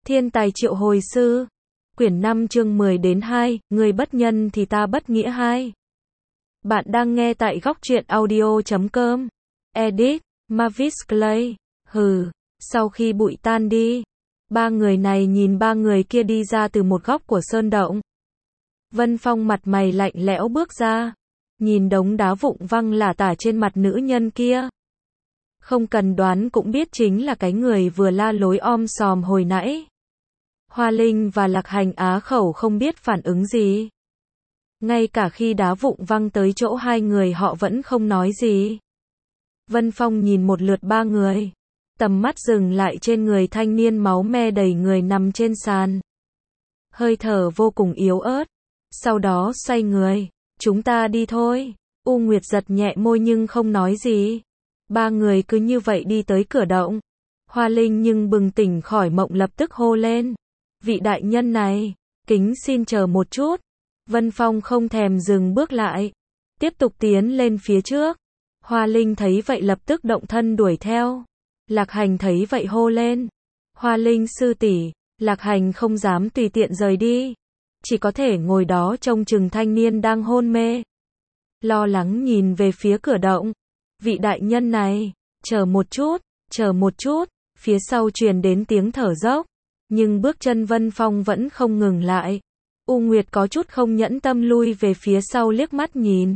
Thiên tài triệu hồi sư. Quyển 5 chương 10 đến 2, người bất nhân thì ta bất nghĩa 2. Bạn đang nghe tại góc truyện audio.com. Edit, Mavis Clay. Sau khi bụi tan đi, ba người này nhìn ba người kia đi ra từ một góc của sơn động. Vân Phong mặt mày lạnh lẽo bước ra, nhìn đống đá vụn văng lả tả trên mặt nữ nhân kia. Không cần đoán cũng biết chính là cái người vừa la lối om sòm hồi nãy. Hoa Linh và Lạc Hành á khẩu không biết phản ứng gì. Ngay cả khi đá vụn văng tới chỗ hai người họ vẫn không nói gì. Vân Phong nhìn một lượt ba người, tầm mắt dừng lại trên người thanh niên máu me đầy người nằm trên sàn. Hơi thở vô cùng yếu ớt. Sau đó xoay người, chúng ta đi thôi. U Nguyệt giật nhẹ môi nhưng không nói gì. Ba người cứ như vậy đi tới cửa động. Hoa Linh nhưng bừng tỉnh khỏi mộng lập tức hô lên. Vị đại nhân này, kính xin chờ một chút. Vân Phong không thèm dừng bước lại, tiếp tục tiến lên phía trước. Hoa Linh thấy vậy lập tức động thân đuổi theo. Lạc Hành thấy vậy hô lên. Hoa Linh sư tỷ. Lạc Hành không dám tùy tiện rời đi, chỉ có thể ngồi đó trông chừng thanh niên đang hôn mê. Lo lắng nhìn về phía cửa động. Vị đại nhân này, chờ một chút, phía sau truyền đến tiếng thở dốc. Nhưng bước chân Vân Phong vẫn không ngừng lại. U Nguyệt có chút không nhẫn tâm lui về phía sau liếc mắt nhìn.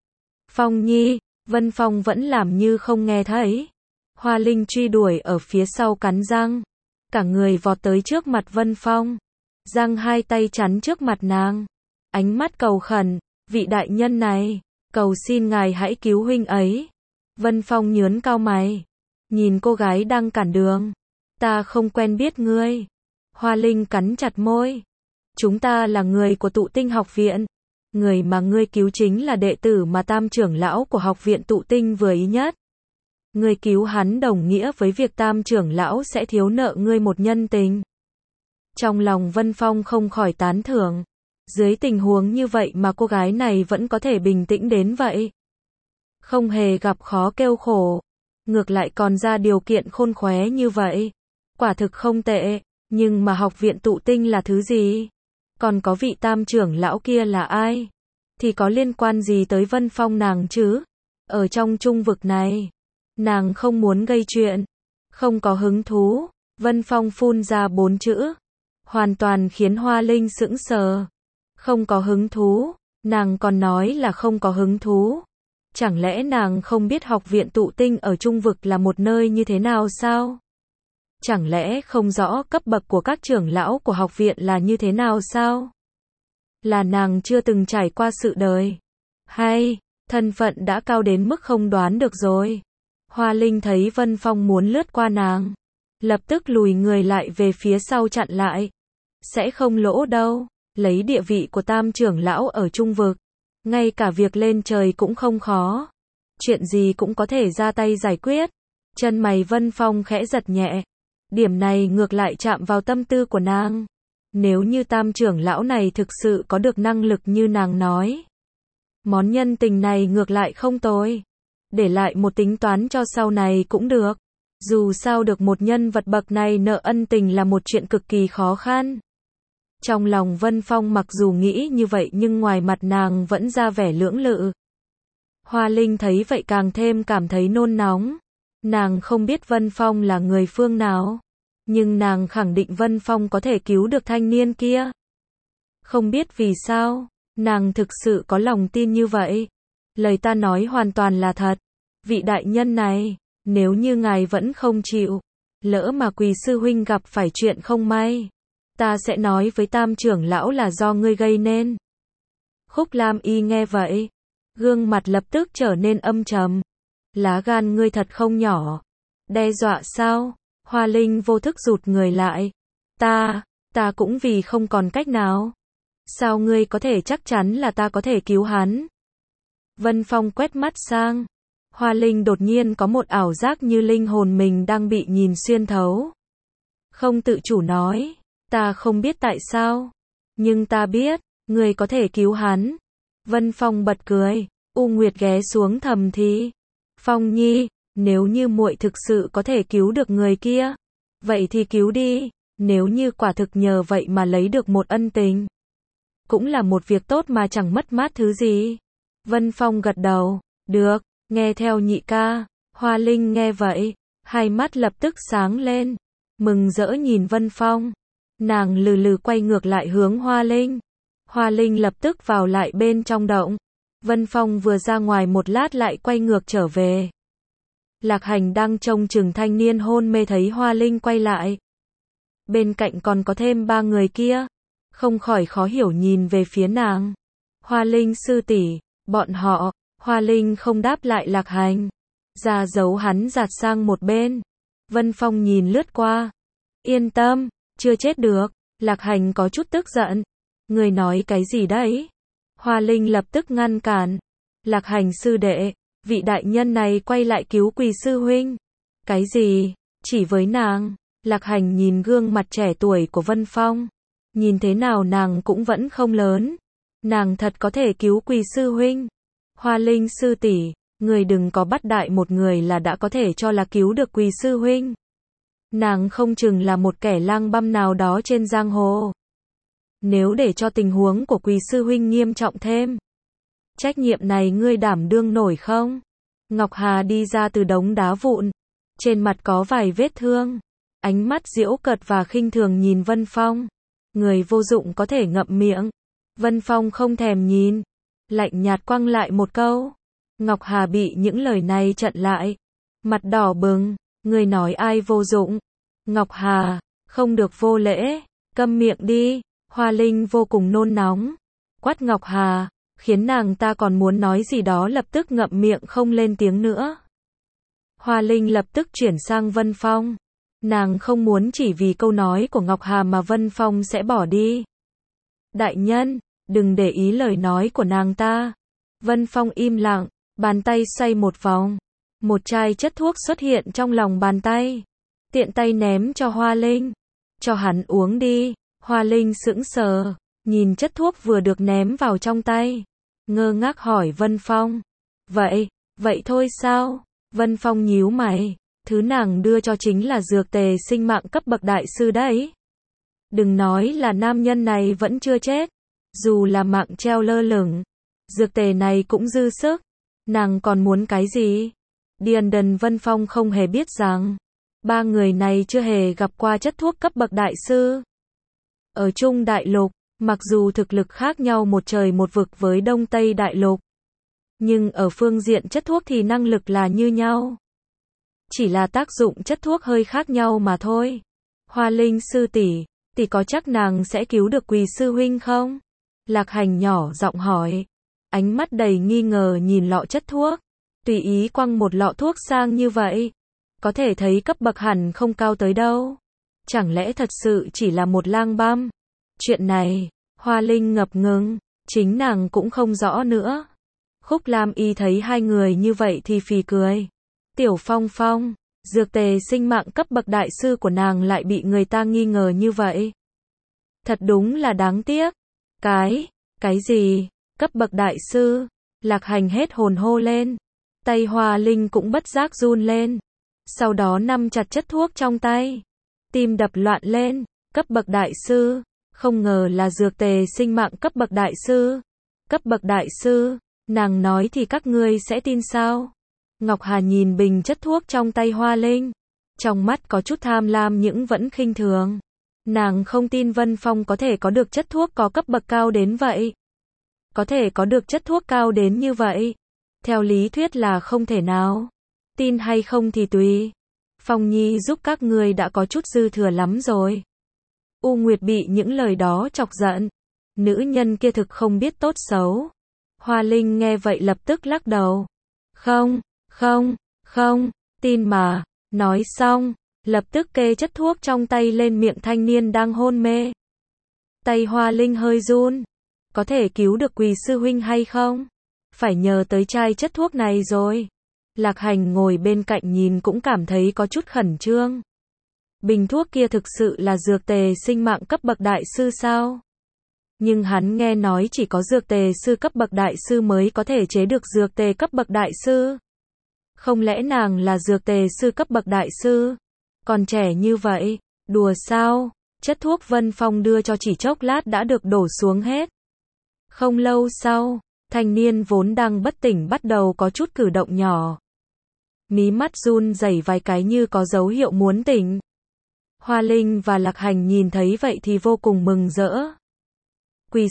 Phong Nhi, Vân Phong vẫn làm như không nghe thấy. Hoa Linh truy đuổi ở phía sau cắn răng. Cả người vọt tới trước mặt Vân Phong. Giang hai tay chắn trước mặt nàng. Ánh mắt cầu khẩn, vị đại nhân này, cầu xin ngài hãy cứu huynh ấy. Vân Phong nhướng cau mày, nhìn cô gái đang cản đường. Ta không quen biết ngươi. Hoa Linh cắn chặt môi. Chúng ta là người của Tụ Tinh học viện. Người mà ngươi cứu chính là đệ tử mà Tam trưởng lão của học viện Tụ Tinh vừa ý nhất. Ngươi cứu hắn đồng nghĩa với việc Tam trưởng lão sẽ thiếu nợ ngươi một nhân tình. Trong lòng Vân Phong không khỏi tán thưởng. Dưới tình huống như vậy mà cô gái này vẫn có thể bình tĩnh đến vậy. Không hề gặp khó kêu khổ. Ngược lại còn ra điều kiện khôn khéo như vậy. Quả thực không tệ. Nhưng mà học viện Tụ Tinh là thứ gì? Còn có vị Tam trưởng lão kia là ai? Thì có liên quan gì tới Vân Phong nàng chứ? Ở trong trung vực này, nàng không muốn gây chuyện. Không có hứng thú. Vân Phong phun ra 4 chữ. Hoàn toàn khiến Hoa Linh sững sờ. Không có hứng thú. Nàng còn nói là không có hứng thú. Chẳng lẽ nàng không biết học viện Tụ Tinh ở trung vực là một nơi như thế nào sao? Chẳng lẽ không rõ cấp bậc của các trưởng lão của học viện là như thế nào sao? Là nàng chưa từng trải qua sự đời? Hay, thân phận đã cao đến mức không đoán được rồi? Hoa Linh thấy Vân Phong muốn lướt qua nàng, lập tức lùi người lại về phía sau chặn lại. Sẽ không lỗ đâu, lấy địa vị của Tam trưởng lão ở trung vực, ngay cả việc lên trời cũng không khó. Chuyện gì cũng có thể ra tay giải quyết. Chân mày Vân Phong khẽ giật nhẹ. Điểm này ngược lại chạm vào tâm tư của nàng. Nếu như Tam trưởng lão này thực sự có được năng lực như nàng nói, món nhân tình này ngược lại không tồi. Để lại một tính toán cho sau này cũng được. Dù sao được một nhân vật bậc này nợ ân tình là một chuyện cực kỳ khó khăn. Trong lòng Vân Phong mặc dù nghĩ như vậy nhưng ngoài mặt nàng vẫn ra vẻ lưỡng lự. Hoa Linh thấy vậy càng thêm cảm thấy nôn nóng. Nàng không biết Vân Phong là người phương nào, nhưng nàng khẳng định Vân Phong có thể cứu được thanh niên kia. Không biết vì sao, nàng thực sự có lòng tin như vậy. Lời ta nói hoàn toàn là thật. Vị đại nhân này, nếu như ngài vẫn không chịu, lỡ mà Quỳ sư huynh gặp phải chuyện không may, ta sẽ nói với Tam trưởng lão là do ngươi gây nên. Khúc Lam Y nghe vậy, gương mặt lập tức trở nên âm trầm. Lá gan ngươi thật không nhỏ. Đe dọa sao? Hoa Linh vô thức rụt người lại. Ta cũng vì không còn cách nào. Sao ngươi có thể chắc chắn là ta có thể cứu hắn? Vân Phong quét mắt sang. Hoa Linh đột nhiên có một ảo giác như linh hồn mình đang bị nhìn xuyên thấu. Không tự chủ nói. Ta không biết tại sao. Nhưng ta biết, ngươi có thể cứu hắn. Vân Phong bật cười. U Nguyệt ghé xuống thầm thì. Phong Nhi, nếu như muội thực sự có thể cứu được người kia, vậy thì cứu đi. Nếu như quả thực nhờ vậy mà lấy được một ân tình, cũng là một việc tốt mà chẳng mất mát thứ gì. Vân Phong gật đầu, được, nghe theo nhị ca. Hoa Linh nghe vậy, hai mắt lập tức sáng lên, mừng rỡ nhìn Vân Phong. Nàng lừ lừ quay ngược lại hướng Hoa Linh. Hoa Linh lập tức vào lại bên trong động. Vân Phong vừa ra ngoài một lát lại quay ngược trở về. Lạc Hành đang trông chừng thanh niên hôn mê thấy Hoa Linh quay lại. Bên cạnh còn có thêm 3 người kia, không khỏi khó hiểu nhìn về phía nàng. Hoa Linh sư tỷ, bọn họ. Hoa Linh không đáp lại Lạc Hành, ra dấu hắn giạt sang một bên. Vân Phong nhìn lướt qua. Yên tâm, chưa chết được. Lạc Hành có chút tức giận. Người nói cái gì đấy? Hoa Linh lập tức ngăn cản. Lạc Hành sư đệ, vị đại nhân này quay lại cứu Quỳ sư huynh. Cái gì? Chỉ với nàng. Lạc Hành nhìn gương mặt trẻ tuổi của Vân Phong. Nhìn thế nào nàng cũng vẫn không lớn. Nàng thật có thể cứu Quỳ sư huynh. Hoa Linh sư tỷ, người đừng có bắt đại một người là đã có thể cho là cứu được Quỳ sư huynh. Nàng không chừng là một kẻ lang băm nào đó trên giang hồ. Nếu để cho tình huống của Quỳ sư huynh nghiêm trọng thêm, trách nhiệm này ngươi đảm đương nổi không? Ngọc Hà đi ra từ đống đá vụn, trên mặt có vài vết thương, ánh mắt giễu cợt và khinh thường nhìn Vân Phong. Người vô dụng có thể ngậm miệng. Vân Phong không thèm nhìn, lạnh nhạt quăng lại một câu. Ngọc Hà bị những lời này chặn lại, mặt đỏ bừng. Người nói ai vô dụng? Ngọc Hà, không được vô lễ, câm miệng đi. Hoa Linh vô cùng nôn nóng, quát Ngọc Hà, khiến nàng ta còn muốn nói gì đó lập tức ngậm miệng không lên tiếng nữa. Hoa Linh lập tức chuyển sang Vân Phong. Nàng không muốn chỉ vì câu nói của Ngọc Hà mà Vân Phong sẽ bỏ đi. Đại nhân, đừng để ý lời nói của nàng ta. Vân Phong im lặng, bàn tay xoay một vòng. Một chai chất thuốc xuất hiện trong lòng bàn tay. Tiện tay ném cho Hoa Linh. Cho hắn uống đi. Hoa Linh sững sờ, nhìn chất thuốc vừa được ném vào trong tay. Ngơ ngác hỏi Vân Phong. Vậy thôi sao? Vân Phong nhíu mày. Thứ nàng đưa cho chính là dược tề sinh mạng cấp bậc đại sư đấy. Đừng nói là nam nhân này vẫn chưa chết. Dù là mạng treo lơ lửng, dược tề này cũng dư sức. Nàng còn muốn cái gì? Điền Đần Vân Phong không hề biết rằng 3 người này chưa hề gặp qua chất thuốc cấp bậc đại sư. Ở Trung Đại Lục, mặc dù thực lực khác nhau một trời một vực với Đông Tây Đại Lục, nhưng ở phương diện chất thuốc thì năng lực là như nhau. Chỉ là tác dụng chất thuốc hơi khác nhau mà thôi. Hoa Linh sư tỷ có chắc nàng sẽ cứu được Quỳ sư huynh không? Lạc Hành nhỏ giọng hỏi, ánh mắt đầy nghi ngờ nhìn lọ chất thuốc. Tùy ý quăng một lọ thuốc sang như vậy, có thể thấy cấp bậc hẳn không cao tới đâu. Chẳng lẽ thật sự chỉ là một lang băm? Chuyện này, Hoa Linh ngập ngừng, chính nàng cũng không rõ nữa. Khúc Lam Y thấy hai người như vậy thì phì cười. Tiểu Phong Phong, dược tề sinh mạng cấp bậc đại sư của nàng lại bị người ta nghi ngờ như vậy. Thật đúng là đáng tiếc. Cái gì? Cấp bậc đại sư? Lạc Hành hết hồn hô lên. Tay Hoa Linh cũng bất giác run lên. Sau đó nắm chặt chất thuốc trong tay. Tim đập loạn lên. Cấp bậc đại sư? Không ngờ là dược tề sinh mạng cấp bậc đại sư. Cấp bậc đại sư? Nàng nói thì các ngươi sẽ tin sao? Ngọc Hà nhìn bình chất thuốc trong tay Hoa Linh. Trong mắt có chút tham lam nhưng vẫn khinh thường. Nàng không tin Vân Phong có thể có được chất thuốc có cấp bậc cao đến vậy. Có thể có được chất thuốc cao đến như vậy. Theo lý thuyết là không thể nào. Tin hay không thì tùy. Phong Nhi giúp các ngươi đã có chút dư thừa lắm rồi. U Nguyệt bị những lời đó chọc giận. Nữ nhân kia thực không biết tốt xấu. Hoa Linh nghe vậy lập tức lắc đầu. Không, tin mà. Nói xong, lập tức kê chất thuốc trong tay lên miệng thanh niên đang hôn mê. Tay Hoa Linh hơi run. Có thể cứu được Quỳ sư huynh hay không? Phải nhờ tới chai chất thuốc này rồi. Lạc Hành ngồi bên cạnh nhìn cũng cảm thấy có chút khẩn trương. Bình thuốc kia thực sự là dược tề sinh mạng cấp bậc đại sư sao? Nhưng hắn nghe nói chỉ có dược tề sư cấp bậc đại sư mới có thể chế được dược tề cấp bậc đại sư. Không lẽ nàng là dược tề sư cấp bậc đại sư? Còn trẻ như vậy, đùa sao? Chất thuốc Vân Phong đưa cho chỉ chốc lát đã được đổ xuống hết. Không lâu sau, thanh niên vốn đang bất tỉnh bắt đầu có chút cử động nhỏ. Mí mắt run rẩy vài cái như có dấu hiệu muốn tỉnh. Hoa Linh và Lạc Hành nhìn thấy vậy thì vô cùng mừng rỡ. Quỳ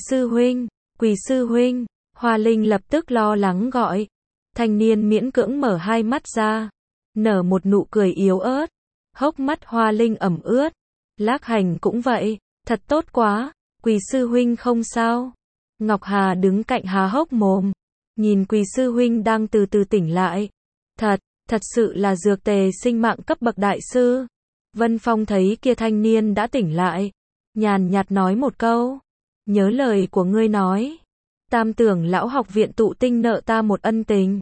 sư huynh, Hoa Linh lập tức lo lắng gọi. Thanh niên miễn cưỡng mở hai mắt ra, nở một nụ cười yếu ớt. Hốc mắt Hoa Linh ẩm ướt. Lạc Hành cũng vậy, thật tốt quá, Quỳ sư huynh không sao. Ngọc Hà đứng cạnh há hốc mồm, nhìn Quỳ sư huynh đang từ từ tỉnh lại. Thật sự là dược tề sinh mạng cấp bậc đại sư. Vân Phong thấy kia thanh niên đã tỉnh lại, nhàn nhạt nói một câu. Nhớ lời của ngươi nói. Tam Tưởng lão học viện tụ tinh nợ ta một ân tình.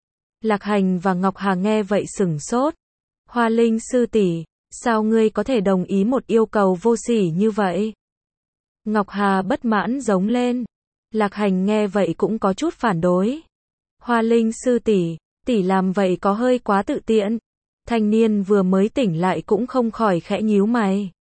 Lạc Hành và Ngọc Hà nghe vậy sửng sốt. Hoa Linh sư tỷ, sao ngươi có thể đồng ý một yêu cầu vô sỉ như vậy? Ngọc Hà bất mãn giống lên. Lạc Hành nghe vậy cũng có chút phản đối. Hoa Linh sư tỷ, tỷ làm vậy có hơi quá tự tiện. Thanh niên vừa mới tỉnh lại cũng không khỏi khẽ nhíu mày.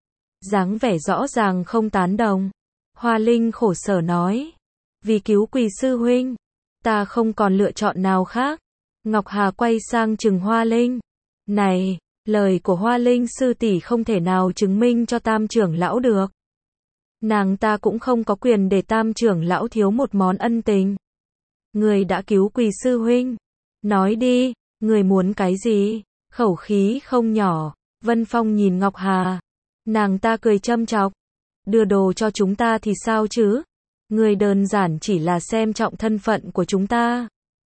Dáng vẻ rõ ràng không tán đồng. Hoa Linh khổ sở nói. Vì cứu Quỳ sư huynh, ta không còn lựa chọn nào khác. Ngọc Hà quay sang trừng Hoa Linh. Này, lời của Hoa Linh sư tỷ không thể nào chứng minh cho Tam trưởng lão được. Nàng ta cũng không có quyền để Tam trưởng lão thiếu một món ân tình. Người đã cứu Quỳ sư huynh. Nói đi, người muốn cái gì? Khẩu khí không nhỏ. Vân Phong nhìn Ngọc Hà. Nàng ta cười châm chọc. Đưa đồ cho chúng ta thì sao chứ? Người đơn giản chỉ là xem trọng thân phận của chúng ta.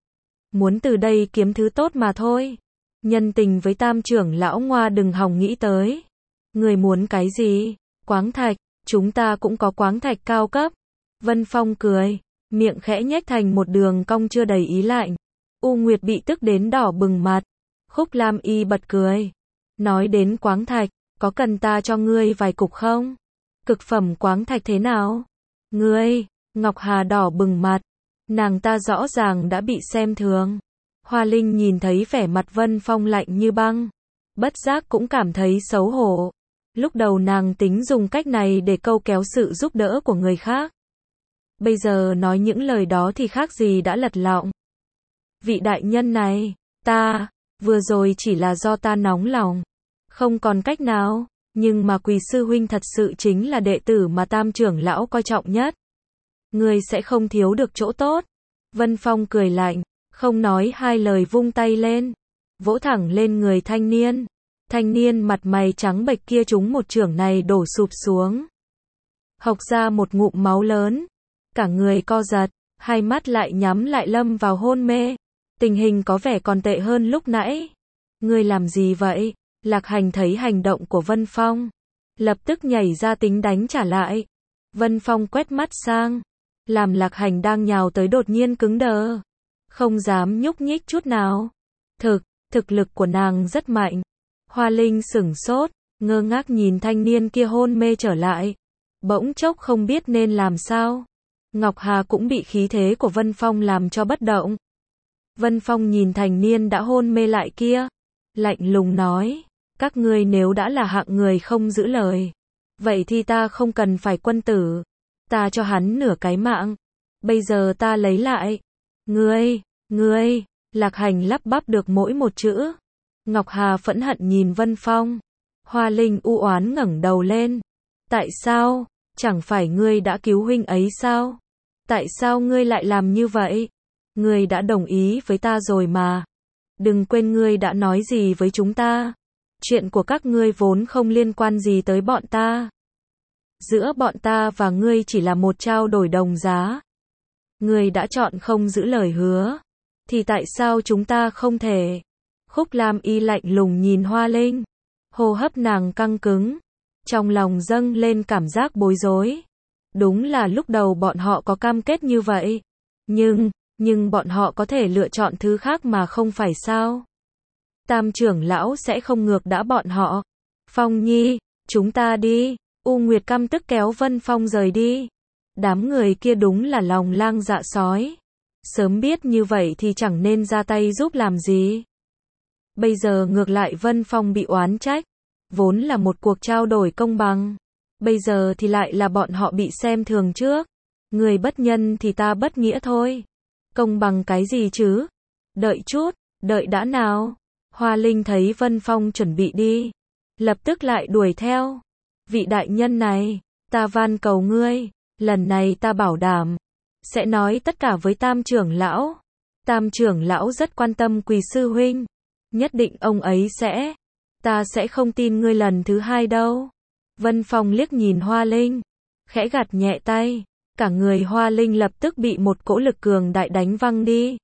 Muốn từ đây kiếm thứ tốt mà thôi. Nhân tình với Tam trưởng lão Ngoa đừng hòng nghĩ tới. Người muốn cái gì? Quáng thạch, chúng ta cũng có quáng thạch cao cấp. Vân Phong cười, miệng khẽ nhếch thành một đường cong chưa đầy ý lạnh. U Nguyệt bị tức đến đỏ bừng mặt. Khúc Lam Y bật cười. Nói đến quáng thạch, có cần ta cho ngươi vài cục không? Cực phẩm quáng thạch thế nào? Ngươi, Ngọc Hà đỏ bừng mặt. Nàng ta rõ ràng đã bị xem thường. Hoa Linh nhìn thấy vẻ mặt Vân Phong lạnh như băng. Bất giác cũng cảm thấy xấu hổ. Lúc đầu nàng tính dùng cách này để câu kéo sự giúp đỡ của người khác. Bây giờ nói những lời đó thì khác gì đã lật lọng. Vị đại nhân này, vừa rồi chỉ là do ta nóng lòng. Không còn cách nào, nhưng mà Quỳ sư huynh thật sự chính là đệ tử mà Tam trưởng lão coi trọng nhất. Ngươi sẽ không thiếu được chỗ tốt. Vân Phong cười lạnh, không nói hai lời vung tay lên. Vỗ thẳng lên người thanh niên. Thanh niên mặt mày trắng bệch kia trúng một chưởng này đổ sụp xuống. Hộc ra một ngụm máu lớn. Cả người co giật, hai mắt lại nhắm lại lâm vào hôn mê. Tình hình có vẻ còn tệ hơn lúc nãy. Ngươi làm gì vậy? Lạc Hành thấy hành động của Vân Phong, lập tức nhảy ra tính đánh trả lại. Vân Phong quét mắt sang, làm Lạc Hành đang nhào tới đột nhiên cứng đờ, không dám nhúc nhích chút nào. Thực lực của nàng rất mạnh. Hoa Linh sửng sốt, ngơ ngác nhìn thanh niên kia hôn mê trở lại, bỗng chốc không biết nên làm sao. Ngọc Hà cũng bị khí thế của Vân Phong làm cho bất động. Vân Phong nhìn thanh niên đã hôn mê lại kia, lạnh lùng nói, các ngươi nếu đã là hạng người không giữ lời, vậy thì ta không cần phải quân tử, ta cho hắn nửa cái mạng, bây giờ ta lấy lại. Ngươi, Lạc Hành lắp bắp được mỗi một chữ. Ngọc Hà phẫn hận nhìn Vân Phong. Hoa Linh u oán ngẩng đầu lên. Tại sao? Chẳng phải ngươi đã cứu huynh ấy sao? Tại sao ngươi lại làm như vậy? Ngươi đã đồng ý với ta rồi mà. Đừng quên ngươi đã nói gì với chúng ta. Chuyện của các ngươi vốn không liên quan gì tới bọn ta. Giữa bọn ta và ngươi chỉ là một trao đổi đồng giá. Ngươi đã chọn không giữ lời hứa. Thì tại sao chúng ta không thể? Khúc Lam Y lạnh lùng nhìn Hoa Linh. Hô hấp nàng căng cứng. Trong lòng dâng lên cảm giác bối rối. Đúng là lúc đầu bọn họ có cam kết như vậy. Nhưng bọn họ có thể lựa chọn thứ khác mà không phải sao? Tam trưởng lão sẽ không ngược đãi bọn họ. Phong Nhi, chúng ta đi. U Nguyệt căm tức kéo Vân Phong rời đi. Đám người kia đúng là lòng lang dạ sói. Sớm biết như vậy thì chẳng nên ra tay giúp làm gì. Bây giờ ngược lại Vân Phong bị oán trách. Vốn là một cuộc trao đổi công bằng. Bây giờ thì lại là bọn họ bị xem thường trước. Người bất nhân thì ta bất nghĩa thôi. Công bằng cái gì chứ? Đợi chút, đợi đã nào. Hoa Linh thấy Vân Phong chuẩn bị đi, lập tức lại đuổi theo. Vị đại nhân này, ta van cầu ngươi, lần này ta bảo đảm, sẽ nói tất cả với Tam trưởng lão. Tam trưởng lão rất quan tâm Quỳ sư huynh, nhất định ông ấy sẽ, ta sẽ không tin ngươi lần thứ hai đâu. Vân Phong liếc nhìn Hoa Linh, khẽ gật nhẹ tay, cả người Hoa Linh lập tức bị một cỗ lực cường đại đánh văng đi.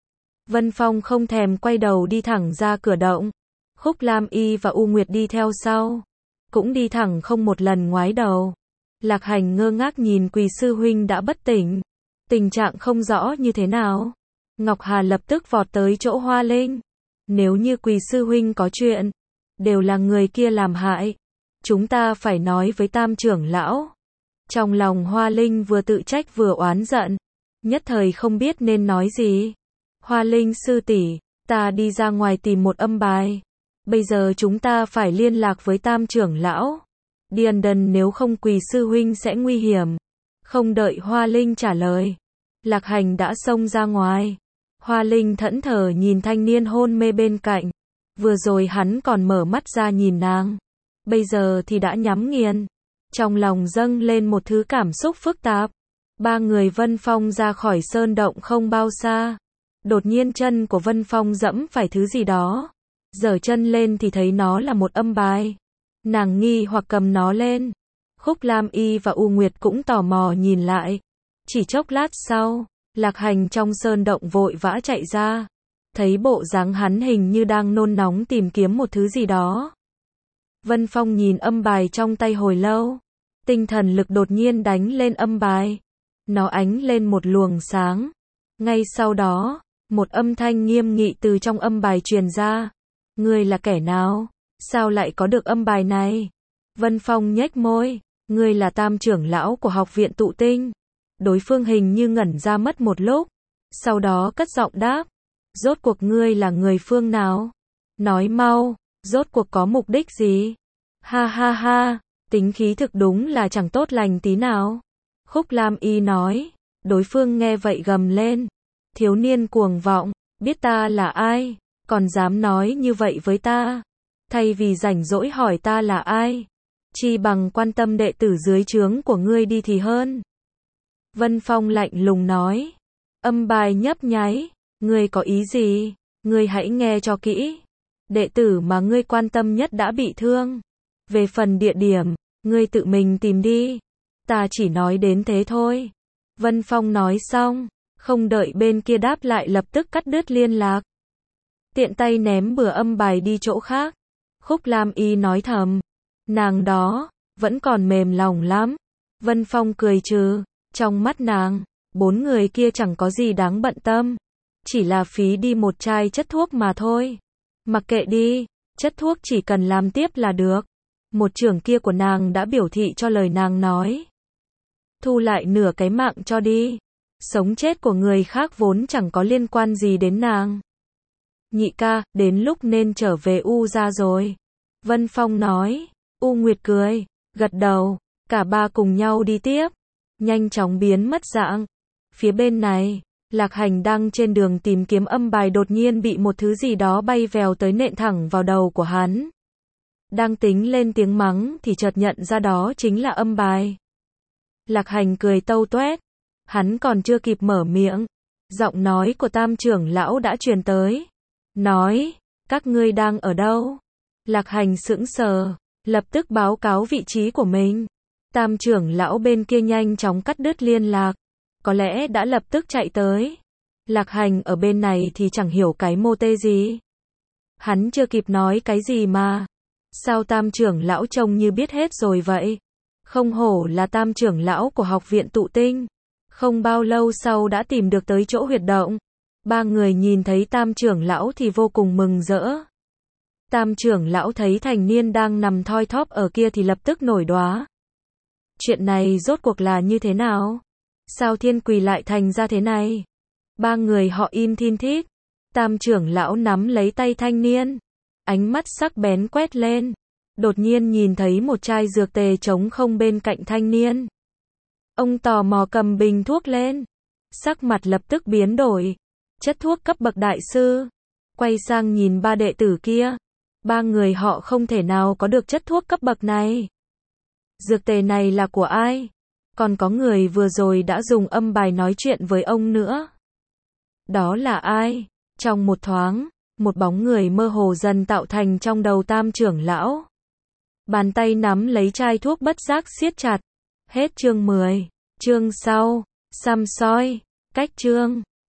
Vân Phong không thèm quay đầu đi thẳng ra cửa động. Khúc Lam Y và U Nguyệt đi theo sau, cũng đi thẳng không một lần ngoái đầu. Lạc Hành ngơ ngác nhìn Quỳ sư huynh đã bất tỉnh, tình trạng không rõ như thế nào. Ngọc Hà lập tức vọt tới chỗ Hoa Linh. Nếu như Quỳ sư huynh có chuyện, đều là người kia làm hại, chúng ta phải nói với Tam trưởng lão. Trong lòng Hoa Linh vừa tự trách vừa oán giận, nhất thời không biết nên nói gì. Hoa Linh sư tỷ, ta đi ra ngoài tìm một âm bài. Bây giờ chúng ta phải liên lạc với Tam trưởng lão. Điền đần, nếu không Quỳ sư huynh sẽ nguy hiểm. Không đợi Hoa Linh trả lời, Lạc Hành đã xông ra ngoài. Hoa Linh thẫn thờ nhìn thanh niên hôn mê bên cạnh. Vừa rồi hắn còn mở mắt ra nhìn nàng, bây giờ thì đã nhắm nghiền. Trong lòng dâng lên một thứ cảm xúc phức tạp. Ba người Vân Phong ra khỏi sơn động không bao xa. Đột nhiên chân của Vân Phong dẫm phải thứ gì đó. Giở chân lên thì thấy nó là một âm bài. Nàng nghi hoặc cầm nó lên. Khúc Lam Y và U Nguyệt cũng tò mò nhìn lại. Chỉ chốc lát sau, Lạc Hành trong sơn động vội vã chạy ra. Thấy bộ dáng hắn hình như đang nôn nóng tìm kiếm một thứ gì đó. Vân Phong nhìn âm bài trong tay hồi lâu. Tinh thần lực đột nhiên đánh lên âm bài. Nó ánh lên một luồng sáng. Ngay sau đó, một âm thanh nghiêm nghị từ trong âm bài truyền ra. Ngươi là kẻ nào? Sao lại có được âm bài này? Vân Phong nhếch môi. Ngươi là Tam trưởng lão của học viện Tụ Tinh. Đối phương hình như ngẩn ra mất một lúc. Sau đó cất giọng đáp. Rốt cuộc ngươi là người phương nào? Nói mau, rốt cuộc có mục đích gì? Ha ha ha, tính khí thực đúng là chẳng tốt lành tí nào. Khúc Lam Y nói. Đối phương nghe vậy gầm lên. Thiếu niên cuồng vọng, biết ta là ai, còn dám nói như vậy với ta. Thay vì rảnh rỗi hỏi ta là ai, chi bằng quan tâm đệ tử dưới trướng của ngươi đi thì hơn. Vân Phong lạnh lùng nói. Âm bài nhấp nháy. Ngươi có ý gì? Ngươi hãy nghe cho kỹ. Đệ tử mà ngươi quan tâm nhất đã bị thương. Về phần địa điểm, ngươi tự mình tìm đi. Ta chỉ nói đến thế thôi. Vân Phong nói xong, không đợi bên kia đáp lại lập tức cắt đứt liên lạc. Tiện tay ném bừa âm bài đi chỗ khác. Khúc Lam Y nói thầm. Nàng đó, vẫn còn mềm lòng lắm. Vân Phong cười trừ. Trong mắt nàng, bốn người kia chẳng có gì đáng bận tâm. Chỉ là phí đi một chai chất thuốc mà thôi. Mặc kệ đi, chất thuốc chỉ cần làm tiếp là được. Một trưởng kia của nàng đã biểu thị cho lời nàng nói. Thu lại nửa cái mạng cho đi. Sống chết của người khác vốn chẳng có liên quan gì đến nàng. Nhị ca, đến lúc nên trở về U ra rồi. Vân Phong nói. U Nguyệt cười, gật đầu. Cả ba cùng nhau đi tiếp. Nhanh chóng biến mất dạng. Phía bên này, Lạc Hành đang trên đường tìm kiếm âm bài đột nhiên bị một thứ gì đó bay vèo tới nện thẳng vào đầu của hắn. Đang tính lên tiếng mắng thì chợt nhận ra đó chính là âm bài. Lạc Hành cười tâu tuét. Hắn còn chưa kịp mở miệng, giọng nói của Tam trưởng lão đã truyền tới. Nói, các ngươi đang ở đâu? Lạc Hành sững sờ, lập tức báo cáo vị trí của mình. Tam trưởng lão bên kia nhanh chóng cắt đứt liên lạc. Có lẽ đã lập tức chạy tới. Lạc Hành ở bên này thì chẳng hiểu cái mô tê gì. Hắn chưa kịp nói cái gì mà. Sao Tam trưởng lão trông như biết hết rồi vậy? Không hổ là Tam trưởng lão của học viện Tụ Tinh. Không bao lâu sau đã tìm được tới chỗ huyệt động. Ba người nhìn thấy Tam trưởng lão thì vô cùng mừng rỡ. Tam trưởng lão thấy thành niên đang nằm thoi thóp ở kia thì lập tức nổi đoá. Chuyện này rốt cuộc là như thế nào? Sao Thiên Quỳ lại thành ra thế này? Ba người họ im thin thít. Tam trưởng lão nắm lấy tay thanh niên. Ánh mắt sắc bén quét lên. đột nhiên nhìn thấy một chai dược tề trống không bên cạnh thanh niên. Ông tò mò cầm bình thuốc lên, sắc mặt lập tức biến đổi. Chất thuốc cấp bậc đại sư. Quay sang nhìn ba đệ tử kia. Ba người họ không thể nào có được chất thuốc cấp bậc này. Dược tề này là của ai? Còn có người vừa rồi đã dùng âm bài nói chuyện với ông nữa. Đó là ai? Trong một thoáng, một bóng người mơ hồ dần tạo thành trong đầu Tam trưởng lão. Bàn tay nắm lấy chai thuốc bất giác siết chặt. Hết chương 10. Chương sau. Săm soi. Cách chương.